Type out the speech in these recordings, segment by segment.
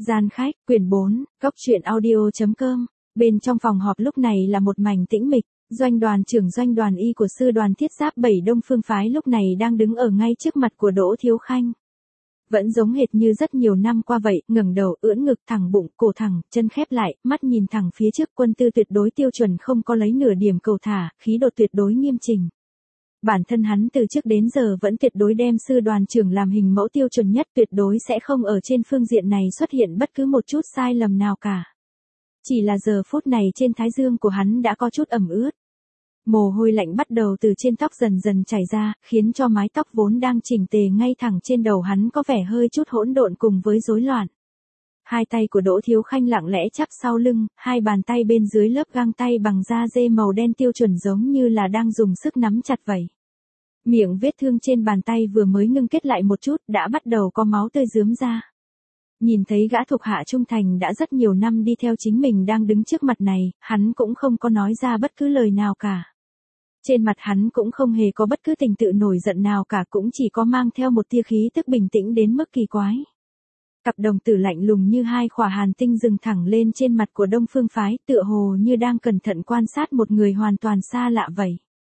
Gian khách, quyển 4, góc truyện audio.com. Bên trong phòng họp lúc này là một mảnh tĩnh mịch, doanh đoàn trưởng doanh đoàn y của sư đoàn thiết giáp 7 Đông Phương phái lúc này đang đứng ở ngay trước mặt của Đỗ Thiếu Khanh. Vẫn giống hệt như rất nhiều năm qua vậy, ngẩng đầu, ưỡn ngực, thẳng bụng, cổ thẳng, chân khép lại, mắt nhìn thẳng phía trước, quân tư tuyệt đối tiêu chuẩn, không có lấy nửa điểm cầu thả, khí độ tuyệt đối nghiêm chỉnh. Bản thân hắn từ trước đến giờ vẫn tuyệt đối đem sư đoàn trưởng làm hình mẫu tiêu chuẩn nhất, tuyệt đối sẽ không ở trên phương diện này xuất hiện bất cứ một chút sai lầm nào cả. Chỉ là giờ phút này trên thái dương của hắn đã có chút ẩm ướt. Mồ hôi lạnh bắt đầu từ trên tóc dần dần chảy ra, khiến cho mái tóc vốn đang chỉnh tề ngay thẳng trên đầu hắn có vẻ hơi chút hỗn độn cùng với rối loạn. Hai tay của Đỗ Thiếu Khanh lặng lẽ chắp sau lưng, hai bàn tay bên dưới lớp găng tay bằng da dê màu đen tiêu chuẩn giống như là đang dùng sức nắm chặt vậy. Miệng vết thương trên bàn tay vừa mới ngưng kết lại một chút đã bắt đầu có máu tươi rướm ra. Nhìn thấy gã thuộc hạ trung thành đã rất nhiều năm đi theo chính mình đang đứng trước mặt này, hắn cũng không có nói ra bất cứ lời nào cả. Trên mặt hắn cũng không hề có bất cứ tình tự nổi giận nào cả, cũng chỉ có mang theo một tia khí tức bình tĩnh đến mức kỳ quái. Cặp đồng tử lạnh lùng như hai khỏa hàn tinh dừng thẳng lên trên mặt của Đông Phương phái, tựa hồ như đang cẩn thận quan sát một người hoàn toàn xa lạ vậy.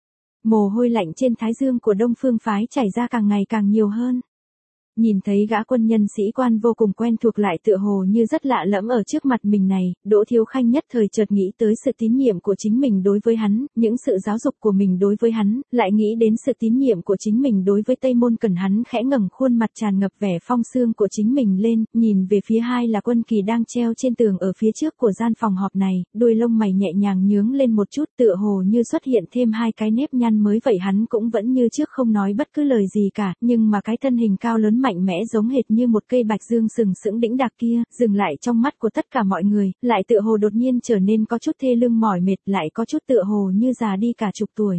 Mồ hôi lạnh trên thái dương của Đông Phương phái chảy ra càng ngày càng nhiều hơn. Nhìn thấy gã quân nhân sĩ quan vô cùng quen thuộc lại tựa hồ như rất lạ lẫm ở trước mặt mình này, Đỗ Thiếu Khanh nhất thời chợt nghĩ tới sự tín nhiệm của chính mình đối với hắn, những sự giáo dục của mình đối với hắn, lại nghĩ đến sự tín nhiệm của chính mình đối với Tây Môn Cẩn. Hắn khẽ ngẩng khuôn mặt tràn ngập vẻ phong sương của chính mình lên, nhìn về phía hai là quân kỳ đang treo trên tường ở phía trước của gian phòng họp này, đuôi lông mày nhẹ nhàng nhướng lên một chút, tựa hồ như xuất hiện thêm hai cái nếp nhăn mới vậy. Hắn cũng vẫn như trước không nói bất cứ lời gì cả, nhưng mà cái thân hình cao lớn mạnh mẽ giống hệt như một cây bạch dương sừng sững đĩnh đạc kia, dừng lại trong mắt của tất cả mọi người, lại tựa hồ đột nhiên trở nên có chút thê lưng mỏi mệt, lại có chút tựa hồ như già đi cả chục tuổi.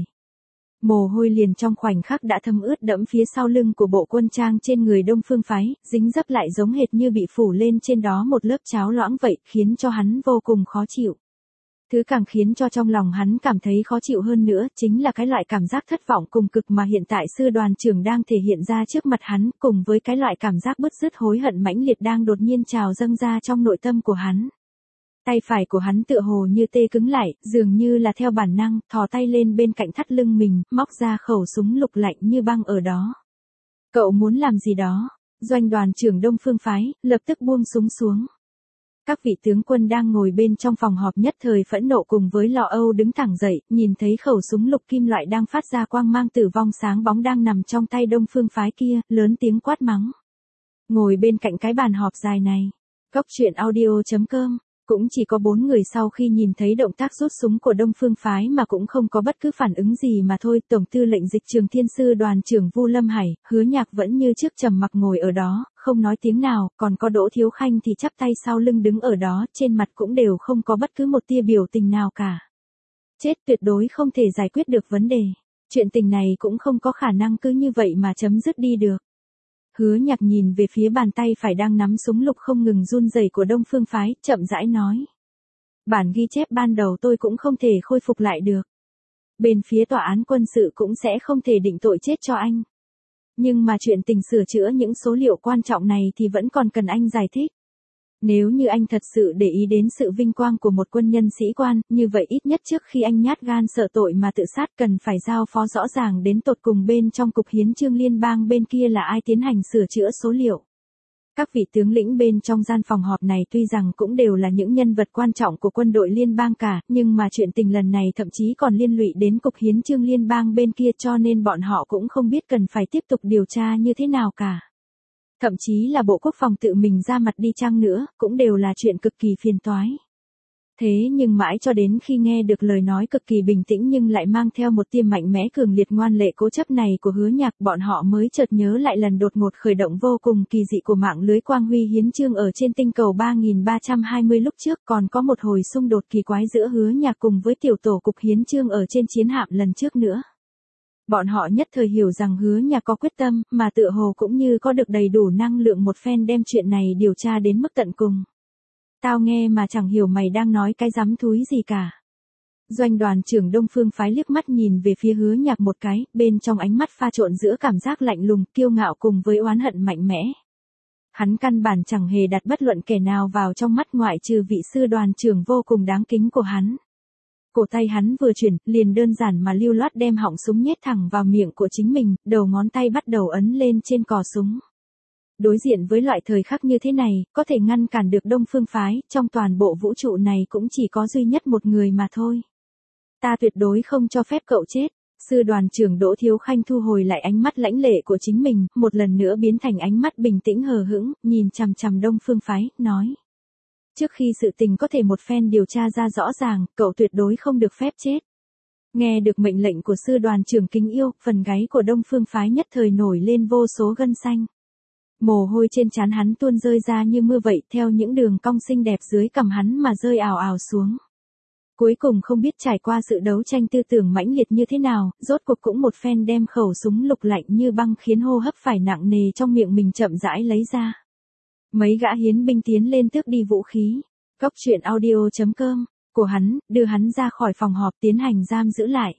Mồ hôi liền trong khoảnh khắc đã thấm ướt đẫm phía sau lưng của bộ quân trang trên người Đông Phương phái, dính dấp lại giống hệt như bị phủ lên trên đó một lớp cháo loãng vậy, khiến cho hắn vô cùng khó chịu. Thứ càng khiến cho trong lòng hắn cảm thấy khó chịu hơn nữa, chính là cái loại cảm giác thất vọng cùng cực mà hiện tại sư đoàn trưởng đang thể hiện ra trước mặt hắn, cùng với cái loại cảm giác bứt rứt hối hận mãnh liệt đang đột nhiên trào dâng ra trong nội tâm của hắn. Tay phải của hắn tựa hồ như tê cứng lại, dường như là theo bản năng, thò tay lên bên cạnh thắt lưng mình, móc ra khẩu súng lục lạnh như băng ở đó. Cậu muốn làm gì đó? Doanh đoàn trưởng Đông Phương phái, lập tức buông súng xuống. Các vị tướng quân đang ngồi bên trong phòng họp nhất thời phẫn nộ cùng với lo âu đứng thẳng dậy, nhìn thấy khẩu súng lục kim loại đang phát ra quang mang tử vong sáng bóng đang nằm trong tay Đông Phương phái kia, lớn tiếng quát mắng. Ngồi bên cạnh cái bàn họp dài này, góc truyện audio.com, cũng chỉ có 4 người sau khi nhìn thấy động tác rút súng của Đông Phương phái mà cũng không có bất cứ phản ứng gì mà thôi. Tổng tư lệnh dịch Trường Thiên sư đoàn trưởng Vu Lâm Hải, Hứa Nhạc vẫn như trước trầm mặc ngồi ở đó, không nói tiếng nào, còn có Đỗ Thiếu Khanh thì chắp tay sau lưng đứng ở đó, trên mặt cũng đều không có bất cứ một tia biểu tình nào cả. Chết, tuyệt đối không thể giải quyết được vấn đề. Chuyện tình này cũng không có khả năng cứ như vậy mà chấm dứt đi được. Hứa Nhạc nhìn về phía bàn tay phải đang nắm súng lục không ngừng run rẩy của Đông Phương phái, chậm rãi nói. Bản ghi chép ban đầu tôi cũng không thể khôi phục lại được. Bên phía tòa án quân sự cũng sẽ không thể định tội chết cho anh. Nhưng mà chuyện tình sửa chữa những số liệu quan trọng này thì vẫn còn cần anh giải thích. Nếu như anh thật sự để ý đến sự vinh quang của một quân nhân sĩ quan, như vậy ít nhất trước khi anh nhát gan sợ tội mà tự sát cần phải giao phó rõ ràng đến tột cùng bên trong Cục Hiến chương Liên bang bên kia là ai tiến hành sửa chữa số liệu. Các vị tướng lĩnh bên trong gian phòng họp này tuy rằng cũng đều là những nhân vật quan trọng của quân đội liên bang cả, nhưng mà chuyện tình lần này thậm chí còn liên lụy đến Cục Hiến chương Liên bang bên kia, cho nên bọn họ cũng không biết cần phải tiếp tục điều tra như thế nào cả. Thậm chí là Bộ Quốc phòng tự mình ra mặt đi chăng nữa, cũng đều là chuyện cực kỳ phiền toái. Thế nhưng mãi cho đến khi nghe được lời nói cực kỳ bình tĩnh nhưng lại mang theo một tia mạnh mẽ cường liệt ngoan lệ cố chấp này của Hứa Nhạc, bọn họ mới chợt nhớ lại lần đột ngột khởi động vô cùng kỳ dị của mạng lưới quang huy hiến chương ở trên tinh cầu 3320 lúc trước, còn có một hồi xung đột kỳ quái giữa Hứa Nhạc cùng với tiểu tổ Cục Hiến chương ở trên chiến hạm lần trước nữa. Bọn họ nhất thời hiểu rằng Hứa Nhạc có quyết tâm, mà tựa hồ cũng như có được đầy đủ năng lượng một phen đem chuyện này điều tra đến mức tận cùng. Tao nghe mà chẳng hiểu mày đang nói cái rắm thúi gì cả. Doanh đoàn trưởng Đông Phương phái liếc mắt nhìn về phía Hứa Nhạc một cái, bên trong ánh mắt pha trộn giữa cảm giác lạnh lùng, kiêu ngạo cùng với oán hận mạnh mẽ. Hắn căn bản chẳng hề đặt bất luận kẻ nào vào trong mắt ngoại trừ vị sư đoàn trưởng vô cùng đáng kính của hắn. Cổ tay hắn vừa chuyển, liền đơn giản mà lưu loát đem họng súng nhét thẳng vào miệng của chính mình, đầu ngón tay bắt đầu ấn lên trên cò súng. Đối diện với loại thời khắc như thế này, có thể ngăn cản được Đông Phương phái, trong toàn bộ vũ trụ này cũng chỉ có duy nhất một người mà thôi. Ta tuyệt đối không cho phép cậu chết. Sư đoàn trưởng Đỗ Thiếu Khanh thu hồi lại ánh mắt lãnh lệ của chính mình, một lần nữa biến thành ánh mắt bình tĩnh hờ hững, nhìn chằm chằm Đông Phương phái, nói. Trước khi sự tình có thể một phen điều tra ra rõ ràng, cậu tuyệt đối không được phép chết. Nghe được mệnh lệnh của sư đoàn trưởng kính yêu, phần gáy của Đông Phương phái nhất thời nổi lên vô số gân xanh. Mồ hôi trên trán hắn tuôn rơi ra như mưa vậy, theo những đường cong xinh đẹp dưới cằm hắn mà rơi ào ào xuống. Cuối cùng không biết trải qua sự đấu tranh tư tưởng mãnh liệt như thế nào, rốt cuộc cũng một phen đem khẩu súng lục lạnh như băng khiến hô hấp phải nặng nề trong miệng mình chậm rãi lấy ra. Mấy gã hiến binh tiến lên tước đi vũ khí. Cóc truyện audio.com của hắn, đưa hắn ra khỏi phòng họp tiến hành giam giữ lại.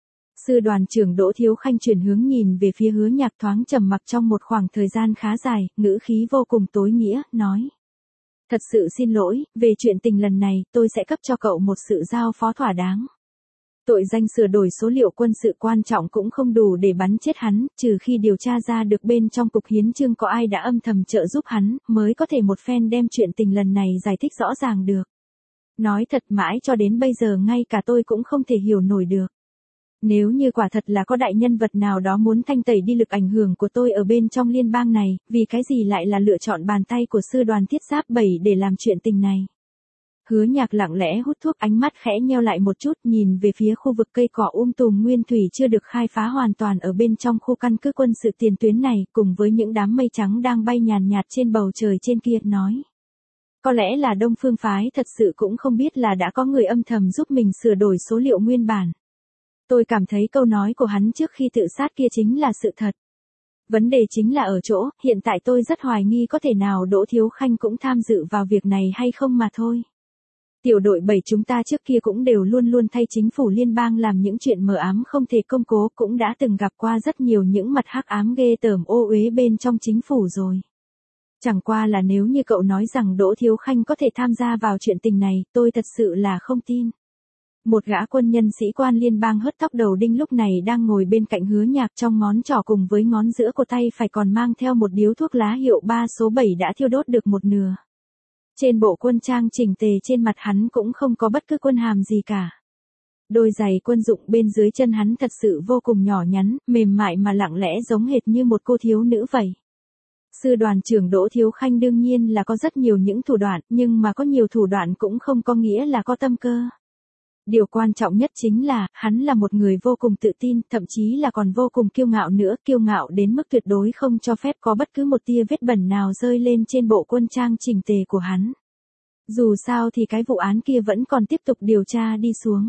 Sư đoàn trưởng Đỗ Thiếu Khanh chuyển hướng nhìn về phía Hứa Nhạc thoáng trầm mặc trong một khoảng thời gian khá dài, ngữ khí vô cùng tối nghĩa, nói. Thật sự xin lỗi, về chuyện tình lần này, tôi sẽ cấp cho cậu một sự giao phó thỏa đáng. Tội danh sửa đổi số liệu quân sự quan trọng cũng không đủ để bắn chết hắn, trừ khi điều tra ra được bên trong cục hiến chương có ai đã âm thầm trợ giúp hắn, mới có thể một phen đem chuyện tình lần này giải thích rõ ràng được. Nói thật mãi cho đến bây giờ ngay cả tôi cũng không thể hiểu nổi được. Nếu như quả thật là có đại nhân vật nào đó muốn thanh tẩy đi lực ảnh hưởng của tôi ở bên trong liên bang này, vì cái gì lại là lựa chọn bàn tay của sư đoàn thiết giáp 7 để làm chuyện tình này. Hứa Nhạc lặng lẽ hút thuốc, ánh mắt khẽ nheo lại một chút, nhìn về phía khu vực cây cỏ tùm nguyên thủy chưa được khai phá hoàn toàn ở bên trong khu căn cứ quân sự tiền tuyến này, cùng với những đám mây trắng đang bay nhàn nhạt trên bầu trời trên kia, nói. Có lẽ là Đông Phương phái thật sự cũng không biết là đã có người âm thầm giúp mình sửa đổi số liệu nguyên bản. Tôi cảm thấy câu nói của hắn trước khi tự sát kia chính là sự thật. Vấn đề chính là ở chỗ, hiện tại tôi rất hoài nghi có thể nào Đỗ Thiếu Khanh cũng tham dự vào việc này hay không mà thôi. Tiểu đội 7 chúng ta trước kia cũng đều luôn luôn thay chính phủ liên bang làm những chuyện mờ ám không thể công cố, cũng đã từng gặp qua rất nhiều những mặt hắc ám ghê tởm ô uế bên trong chính phủ rồi. Chẳng qua là nếu như cậu nói rằng Đỗ Thiếu Khanh có thể tham gia vào chuyện tình này, tôi thật sự là không tin. Một gã quân nhân sĩ quan liên bang hớt tóc đầu đinh lúc này đang ngồi bên cạnh Hứa Nhạc, trong ngón trỏ cùng với ngón giữa của tay phải còn mang theo một điếu thuốc lá hiệu 3 số 7 đã thiêu đốt được một nửa. Trên bộ quân trang chỉnh tề trên mặt hắn cũng không có bất cứ quân hàm gì cả. Đôi giày quân dụng bên dưới chân hắn thật sự vô cùng nhỏ nhắn, mềm mại mà lặng lẽ giống hệt như một cô thiếu nữ vậy. Sư đoàn trưởng Đỗ Thiếu Khanh đương nhiên là có rất nhiều những thủ đoạn, nhưng mà có nhiều thủ đoạn cũng không có nghĩa là có tâm cơ. Điều quan trọng nhất chính là, hắn là một người vô cùng tự tin, thậm chí là còn vô cùng kiêu ngạo nữa, kiêu ngạo đến mức tuyệt đối không cho phép có bất cứ một tia vết bẩn nào rơi lên trên bộ quân trang chỉnh tề của hắn. Dù sao thì cái vụ án kia vẫn còn tiếp tục điều tra đi xuống.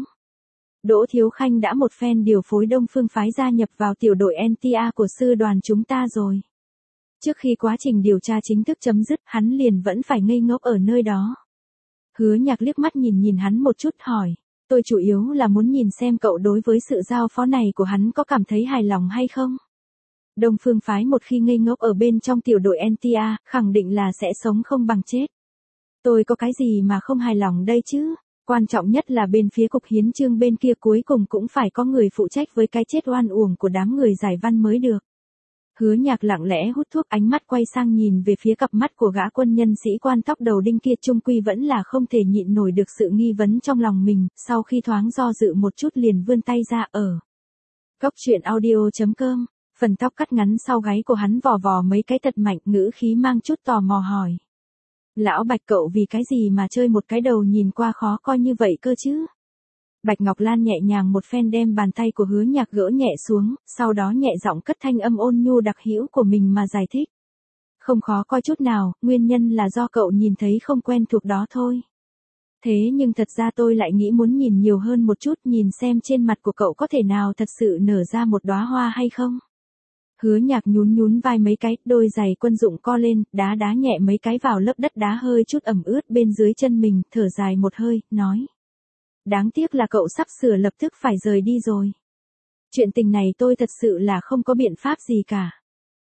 Đỗ Thiếu Khanh đã một phen điều phối Đông Phương phái gia nhập vào tiểu đội NTA của sư đoàn chúng ta rồi. Trước khi quá trình điều tra chính thức chấm dứt, hắn liền vẫn phải ngây ngốc ở nơi đó. Hứa Nhạc liếc mắt nhìn hắn một chút hỏi. Tôi chủ yếu là muốn nhìn xem cậu đối với sự giao phó này của hắn có cảm thấy hài lòng hay không. Đông Phương phái một khi ngây ngốc ở bên trong tiểu đội NTA, khẳng định là sẽ sống không bằng chết. Tôi có cái gì mà không hài lòng đây chứ? Quan trọng nhất là bên phía cục hiến chương bên kia cuối cùng cũng phải có người phụ trách với cái chết oan uổng của đám người giải văn mới được. Hứa Nhạc lặng lẽ hút thuốc, ánh mắt quay sang nhìn về phía cặp mắt của gã quân nhân sĩ quan tóc đầu đinh kia, chung quy vẫn là không thể nhịn nổi được sự nghi vấn trong lòng mình, sau khi thoáng do dự một chút liền vươn tay ra ở. Cóc truyện audio.com, phần tóc cắt ngắn sau gáy của hắn vò vò mấy cái thật mạnh, ngữ khí mang chút tò mò hỏi. Lão Bạch, cậu vì cái gì mà chơi một cái đầu nhìn qua khó coi như vậy cơ chứ? Bạch Ngọc Lan nhẹ nhàng một phen đem bàn tay của Hứa Nhạc gỡ nhẹ xuống, sau đó nhẹ giọng cất thanh âm ôn nhu đặc hữu của mình mà giải thích. Không khó coi chút nào, nguyên nhân là do cậu nhìn thấy không quen thuộc đó thôi. Thế nhưng thật ra tôi lại nghĩ muốn nhìn nhiều hơn một chút, nhìn xem trên mặt của cậu có thể nào thật sự nở ra một đóa hoa hay không. Hứa Nhạc nhún vai mấy cái, đôi giày quân dụng co lên, đá nhẹ mấy cái vào lớp đất đá hơi chút ẩm ướt bên dưới chân mình, thở dài một hơi, nói. Đáng tiếc là cậu sắp sửa lập tức phải rời đi rồi. Chuyện tình này tôi thật sự là không có biện pháp gì cả.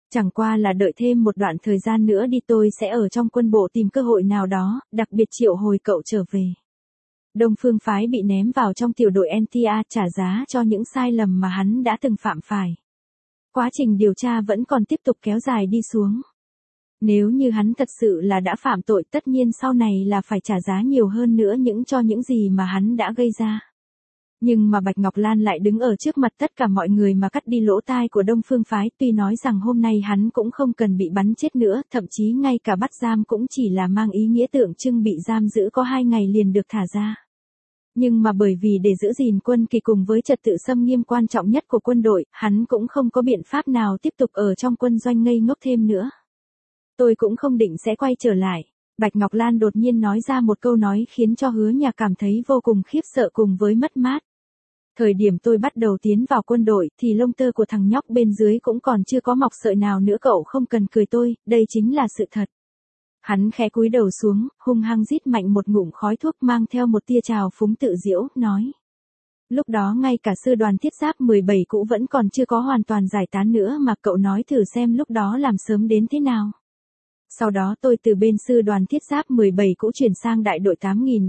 Chẳng qua là đợi thêm một đoạn thời gian nữa đi, tôi sẽ ở trong quân bộ tìm cơ hội nào đó, đặc biệt triệu hồi cậu trở về. Đông Phương phái bị ném vào trong tiểu đội NTA trả giá cho những sai lầm mà hắn đã từng phạm phải. Quá trình điều tra vẫn còn tiếp tục kéo dài đi xuống. Nếu như hắn thật sự là đã phạm tội, tất nhiên sau này là phải trả giá nhiều hơn nữa cho những gì mà hắn đã gây ra. Nhưng mà Bạch Ngọc Lan lại đứng ở trước mặt tất cả mọi người mà cắt đi lỗ tai của Đông Phương phái, tuy nói rằng hôm nay hắn cũng không cần bị bắn chết nữa, thậm chí ngay cả bắt giam cũng chỉ là mang ý nghĩa tượng trưng bị giam giữ có 2 ngày liền được thả ra. Nhưng mà bởi vì để giữ gìn quân kỳ cùng với trật tự xâm nghiêm quan trọng nhất của quân đội, hắn cũng không có biện pháp nào tiếp tục ở trong quân doanh ngây ngốc thêm nữa. Tôi cũng không định sẽ quay trở lại. Bạch Ngọc Lan đột nhiên nói ra một câu nói khiến cho Hứa Nhạc cảm thấy vô cùng khiếp sợ cùng với mất mát. Thời điểm tôi bắt đầu tiến vào quân đội thì lông tơ của thằng nhóc bên dưới cũng còn chưa có mọc sợi nào nữa, cậu không cần cười tôi, đây chính là sự thật. Hắn khẽ cúi đầu xuống, hung hăng rít mạnh một ngụm khói thuốc mang theo một tia trào phúng tự giễu, nói. Lúc đó ngay cả sư đoàn thiết giáp 17 cũ vẫn còn chưa có hoàn toàn giải tán nữa mà cậu nói thử xem lúc đó làm sớm đến thế nào. Sau đó tôi từ bên sư đoàn thiết giáp 17 cũ chuyển sang đại đội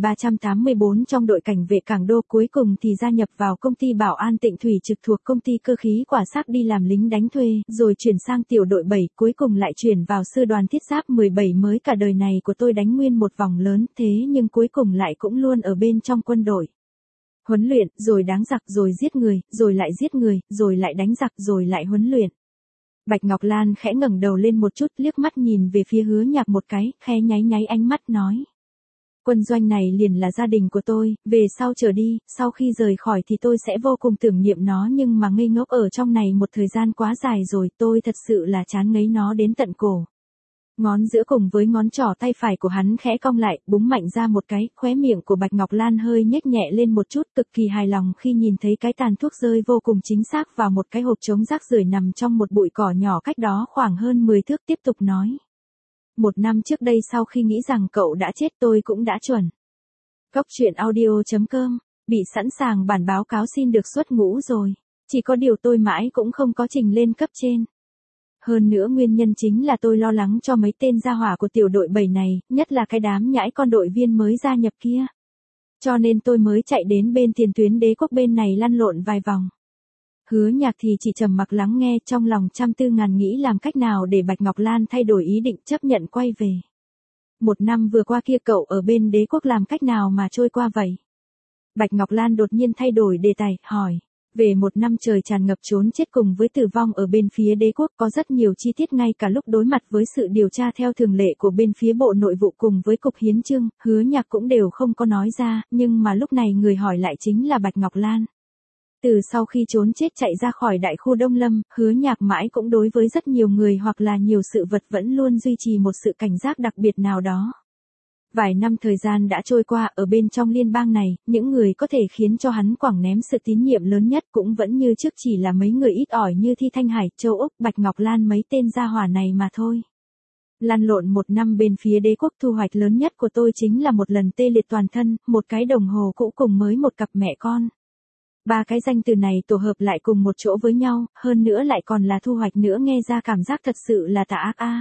8384 trong đội cảnh vệ Cảng Đô, cuối cùng thì gia nhập vào công ty Bảo An Tịnh Thủy trực thuộc công ty cơ khí Quả Xác đi làm lính đánh thuê, rồi chuyển sang tiểu đội 7, cuối cùng lại chuyển vào sư đoàn thiết giáp 17 mới. Cả đời này của tôi đánh nguyên một vòng lớn, thế nhưng cuối cùng lại cũng luôn ở bên trong quân đội. Huấn luyện, rồi đáng giặc, rồi giết người, rồi lại giết người, rồi lại đánh giặc, rồi lại huấn luyện. Bạch Ngọc Lan khẽ ngẩng đầu lên một chút, liếc mắt nhìn về phía Hứa Nhạc một cái, khẽ nháy nháy ánh mắt nói. Quân doanh này liền là gia đình của tôi, về sau trở đi, sau khi rời khỏi thì tôi sẽ vô cùng tưởng niệm nó, nhưng mà ngây ngốc ở trong này một thời gian quá dài rồi, tôi thật sự là chán ngấy nó đến tận cổ. Ngón giữa cùng với ngón trỏ tay phải của hắn khẽ cong lại, búng mạnh ra một cái, khóe miệng của Bạch Ngọc Lan hơi nhếch nhẹ lên một chút, cực kỳ hài lòng khi nhìn thấy cái tàn thuốc rơi vô cùng chính xác vào một cái hộp chống rác rưởi nằm trong một bụi cỏ nhỏ cách đó khoảng hơn 10 thước, tiếp tục nói. 1 năm trước đây sau khi nghĩ rằng cậu đã chết tôi cũng đã chuẩn. Cốc truyện audio.com, bị sẵn sàng bản báo cáo xin được xuất ngũ rồi. Chỉ có điều tôi mãi cũng không có trình lên cấp trên. Hơn nữa nguyên nhân chính là tôi lo lắng cho mấy tên gia hỏa của tiểu đội 7 này, nhất là cái đám nhãi con đội viên mới gia nhập kia. Cho nên tôi mới chạy đến bên tiền tuyến đế quốc bên này lăn lộn vài vòng. Hứa Nhạc thì chỉ trầm mặc lắng nghe, trong lòng trăm tư ngàn nghĩ làm cách nào để Bạch Ngọc Lan thay đổi ý định chấp nhận quay về. 1 năm vừa qua kia cậu ở bên đế quốc làm cách nào mà trôi qua vậy? Bạch Ngọc Lan đột nhiên thay đổi đề tài, hỏi. Về 1 năm trời tràn ngập trốn chết cùng với tử vong ở bên phía đế quốc, có rất nhiều chi tiết ngay cả lúc đối mặt với sự điều tra theo thường lệ của bên phía Bộ Nội vụ cùng với Cục Hiến chương, Hứa Nhạc cũng đều không có nói ra, nhưng mà lúc này người hỏi lại chính là Bạch Ngọc Lan. Từ sau khi trốn chết chạy ra khỏi đại khu Đông Lâm, Hứa Nhạc mãi cũng đối với rất nhiều người hoặc là nhiều sự vật vẫn luôn duy trì một sự cảnh giác đặc biệt nào đó. Vài năm thời gian đã trôi qua, ở bên trong liên bang này, những người có thể khiến cho hắn quẳng ném sự tín nhiệm lớn nhất cũng vẫn như trước chỉ là mấy người ít ỏi như Thi Thanh Hải, Châu Úc, Bạch Ngọc Lan, mấy tên gia hỏa này mà thôi. Lăn lộn 1 năm bên phía đế quốc, thu hoạch lớn nhất của tôi chính là một lần tê liệt toàn thân, một cái đồng hồ cũ cùng mới một cặp mẹ con. 3 cái danh từ này tổ hợp lại cùng một chỗ với nhau, hơn nữa lại còn là thu hoạch nữa, nghe ra cảm giác thật sự là tà ác a.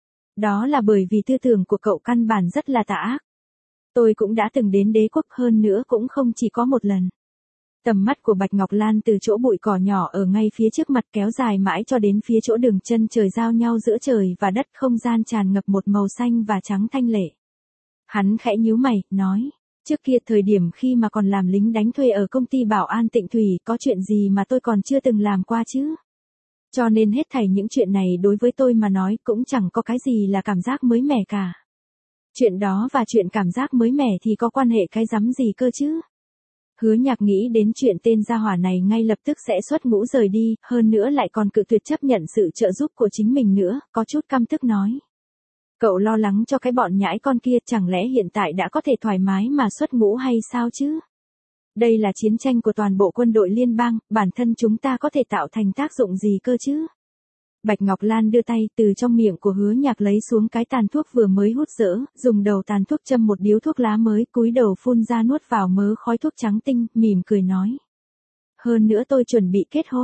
Đó là bởi vì tư tưởng của cậu căn bản rất là tà ác. Tôi cũng đã từng đến đế quốc, hơn nữa cũng không chỉ có một lần. Tầm mắt của Bạch Ngọc Lan từ chỗ bụi cỏ nhỏ ở ngay phía trước mặt kéo dài mãi cho đến phía chỗ đường chân trời giao nhau giữa trời và đất, không gian tràn ngập một màu xanh và trắng thanh lệ. Hắn khẽ nhíu mày, nói. Trước kia thời điểm khi mà còn làm lính đánh thuê ở công ty Bảo An Tịnh Thủy, có chuyện gì mà tôi còn chưa từng làm qua chứ? Cho nên hết thảy những chuyện này đối với tôi mà nói cũng chẳng có cái gì là cảm giác mới mẻ cả. Chuyện đó và chuyện cảm giác mới mẻ thì có quan hệ cái rắm gì cơ chứ? Hứa Nhạc nghĩ đến chuyện tên gia hỏa này ngay lập tức sẽ xuất ngũ rời đi, hơn nữa lại còn cự tuyệt chấp nhận sự trợ giúp của chính mình nữa, có chút căm tức nói. Cậu lo lắng cho cái bọn nhãi con kia, chẳng lẽ hiện tại đã có thể thoải mái mà xuất ngũ hay sao chứ? Đây là chiến tranh của toàn bộ quân đội liên bang, bản thân chúng ta có thể tạo thành tác dụng gì cơ chứ? Bạch Ngọc Lan đưa tay từ trong miệng của Hứa Nhạc lấy xuống cái tàn thuốc vừa mới hút dỡ, dùng đầu tàn thuốc châm một điếu thuốc lá mới, cúi đầu phun ra nuốt vào mớ khói thuốc trắng tinh, mỉm cười nói. Hơn nữa tôi chuẩn bị kết hôn.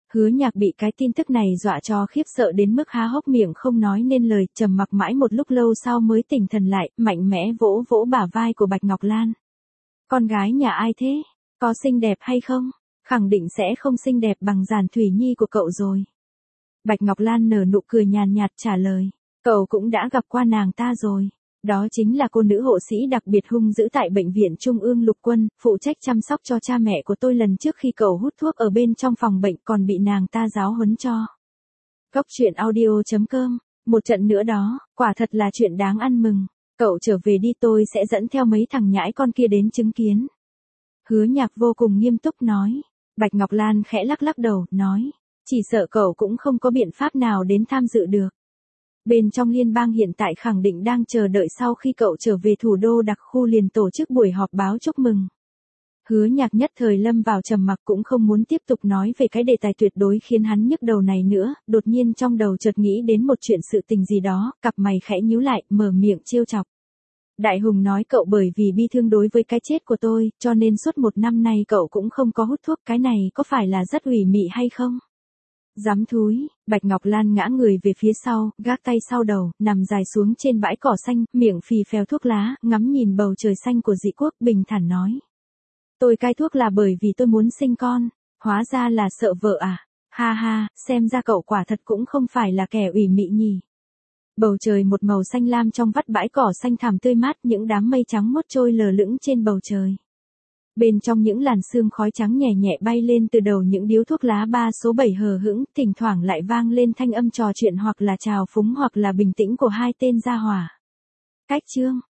Hứa Nhạc bị cái tin tức này dọa cho khiếp sợ đến mức há hốc miệng không nói nên lời, trầm mặc mãi một lúc lâu sau mới tỉnh thần lại, mạnh mẽ vỗ vỗ bả vai của Bạch Ngọc Lan. Con gái nhà ai thế? Có xinh đẹp hay không? Khẳng định sẽ không xinh đẹp bằng Giản Thủy Nhi của cậu rồi. Bạch Ngọc Lan nở nụ cười nhàn nhạt trả lời. Cậu cũng đã gặp qua nàng ta rồi. Đó chính là cô nữ hộ sĩ đặc biệt hung dữ tại Bệnh viện Trung ương Lục Quân, phụ trách chăm sóc cho cha mẹ của tôi lần trước khi cậu hút thuốc ở bên trong phòng bệnh còn bị nàng ta giáo huấn cho. Góc truyện audio.com. Một trận nữa đó, quả thật là chuyện đáng ăn mừng. Cậu trở về đi, tôi sẽ dẫn theo mấy thằng nhãi con kia đến chứng kiến. Hứa Nhạc vô cùng nghiêm túc nói. Bạch Ngọc Lan khẽ lắc lắc đầu, nói. Chỉ sợ cậu cũng không có biện pháp nào đến tham dự được. Bên trong liên bang hiện tại khẳng định đang chờ đợi sau khi cậu trở về thủ đô đặc khu liền tổ chức buổi họp báo chúc mừng. Hứa Nhạc nhất thời lâm vào trầm mặc, cũng không muốn tiếp tục nói về cái đề tài tuyệt đối khiến hắn nhức đầu này nữa, đột nhiên trong đầu chợt nghĩ đến một chuyện sự tình gì đó, cặp mày khẽ nhíu lại, mở miệng trêu chọc. Đại Hùng nói cậu bởi vì bi thương đối với cái chết của tôi, cho nên suốt 1 năm nay cậu cũng không có hút thuốc, cái này có phải là rất ủy mị hay không? Dám thúi. Bạch Ngọc Lan ngã người về phía sau, gác tay sau đầu, nằm dài xuống trên bãi cỏ xanh, miệng phì phèo thuốc lá, ngắm nhìn bầu trời xanh của Dị Quốc, bình thản nói. Tôi cai thuốc là bởi vì tôi muốn sinh con, hóa ra là sợ vợ à? Ha ha, xem ra cậu quả thật cũng không phải là kẻ ủy mị nhỉ. Bầu trời một màu xanh lam trong vắt bãi cỏ xanh thẳm tươi mát, những đám mây trắng mốt trôi lờ lững trên bầu trời. Bên trong những làn sương khói trắng nhẹ nhẹ bay lên từ đầu những điếu thuốc lá 3 số 7 hờ hững, thỉnh thoảng lại vang lên thanh âm trò chuyện hoặc là chào phúng hoặc là bình tĩnh của hai tên gia hỏa. Cách chương